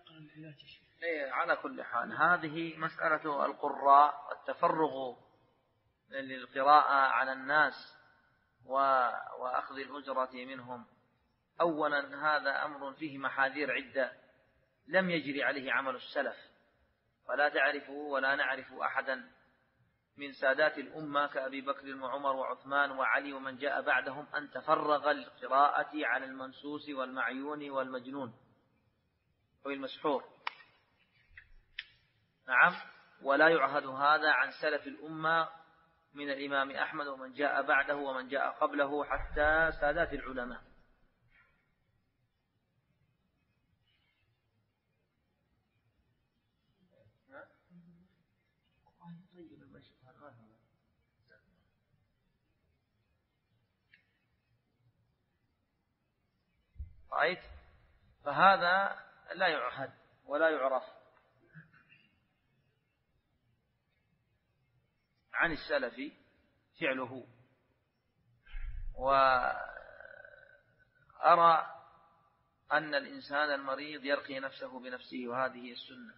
على كل حال هذه مسألة القراء والتفرغ للقراءة على الناس وأخذ الأجرة منهم. أولا هذا أمر فيه محاذير عدة لم يجري عليه عمل السلف، فلا تعرفه ولا نعرف أحدا من سادات الأمة كأبي بكر وعمر وعثمان وعلي ومن جاء بعدهم أن تفرغ للقراءة على المنسوس والمعيون والمجنون والمسحور. نعم، ولا يعهد هذا عن سلف الأمة من الإمام أحمد ومن جاء بعده ومن جاء قبله حتى سادات العلماء. رأيت؟ فهذا لا يعهد ولا يعرف عن السلف فعله. وأرى أن الإنسان المريض يرقي نفسه بنفسه وهذه السنة.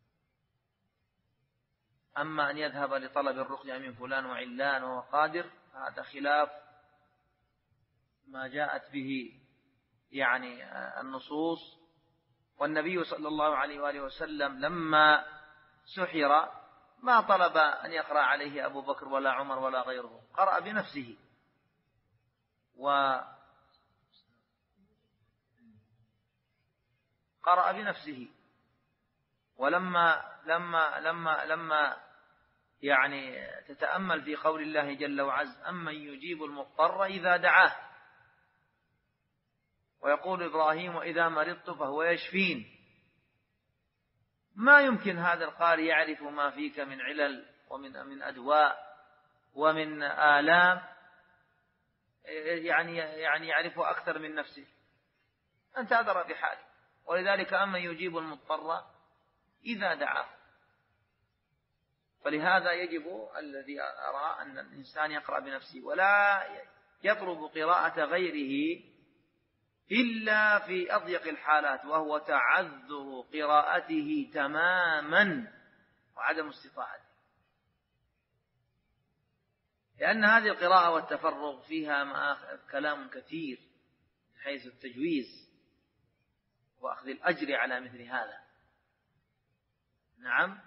أما أن يذهب لطلب الرقية من فلان وعلان وهو قادر هذا خلاف ما جاءت به يعني النصوص. والنبي صلى الله عليه وآله وسلم لما سحر ما طلب أن يقرأ عليه أبو بكر ولا عمر ولا غيره، قرأ بنفسه. قرأ بنفسه. ولما يعني تتأمل في قول الله جل وعز أمن يجيب المضطر إذا دعاه، ويقول إبراهيم وإذا مرضت فهو يشفين. ما يمكن هذا القارئ يعرف ما فيك من علل ومن أدواء ومن آلام يعني يعرف أكثر من نفسه. أنت أدرى بحالك. ولذلك أمن يجيب المضطر إذا دعاه. فلهذا يجب الذي أرى أن الإنسان يقرأ بنفسه ولا يطلب قراءة غيره إلا في أضيق الحالات، وهو تعذر قراءته تماما وعدم استطاعته. لأن هذه القراءة والتفرغ فيها كلام كثير من حيث التجويز وأخذ الأجر على مثل هذا. نعم.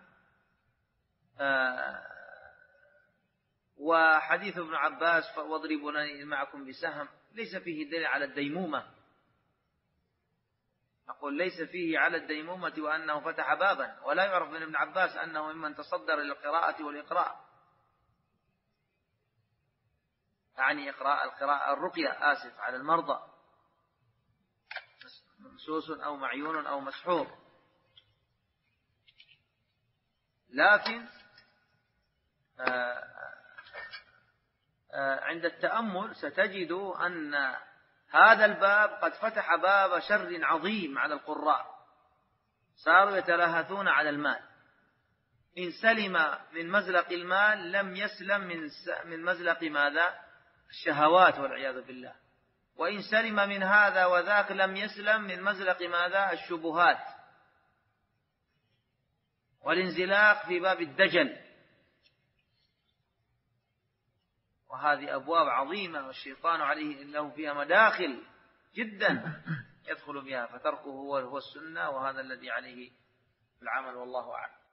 وحديث ابن عباس واضربونني معكم بسهم ليس فيه دليل على الديمومة. أقول ليس فيه على الديمومة وأنه فتح بابا، ولا يعرف من ابن عباس أنه ممن تصدر للقراءة والإقراء، يعني القراءة الرقية على المرضى منسوس أو معيون أو مسحور. لكن عند التأمل ستجد أن هذا الباب قد فتح باب شر عظيم على القراء، صاروا يتلهثون على المال. إن سلم من مزلق المال لم يسلم من مزلق ماذا؟ الشهوات والعياذ بالله. وإن سلم من هذا وذاك لم يسلم من مزلق ماذا؟ الشبهات والانزلاق في باب الدجل. وهذه أبواب عظيمة والشيطان عليه إنه فيها مداخل جدا يدخل بها، فتركه هو السنة، وهذا الذي عليه العمل والله أعلم.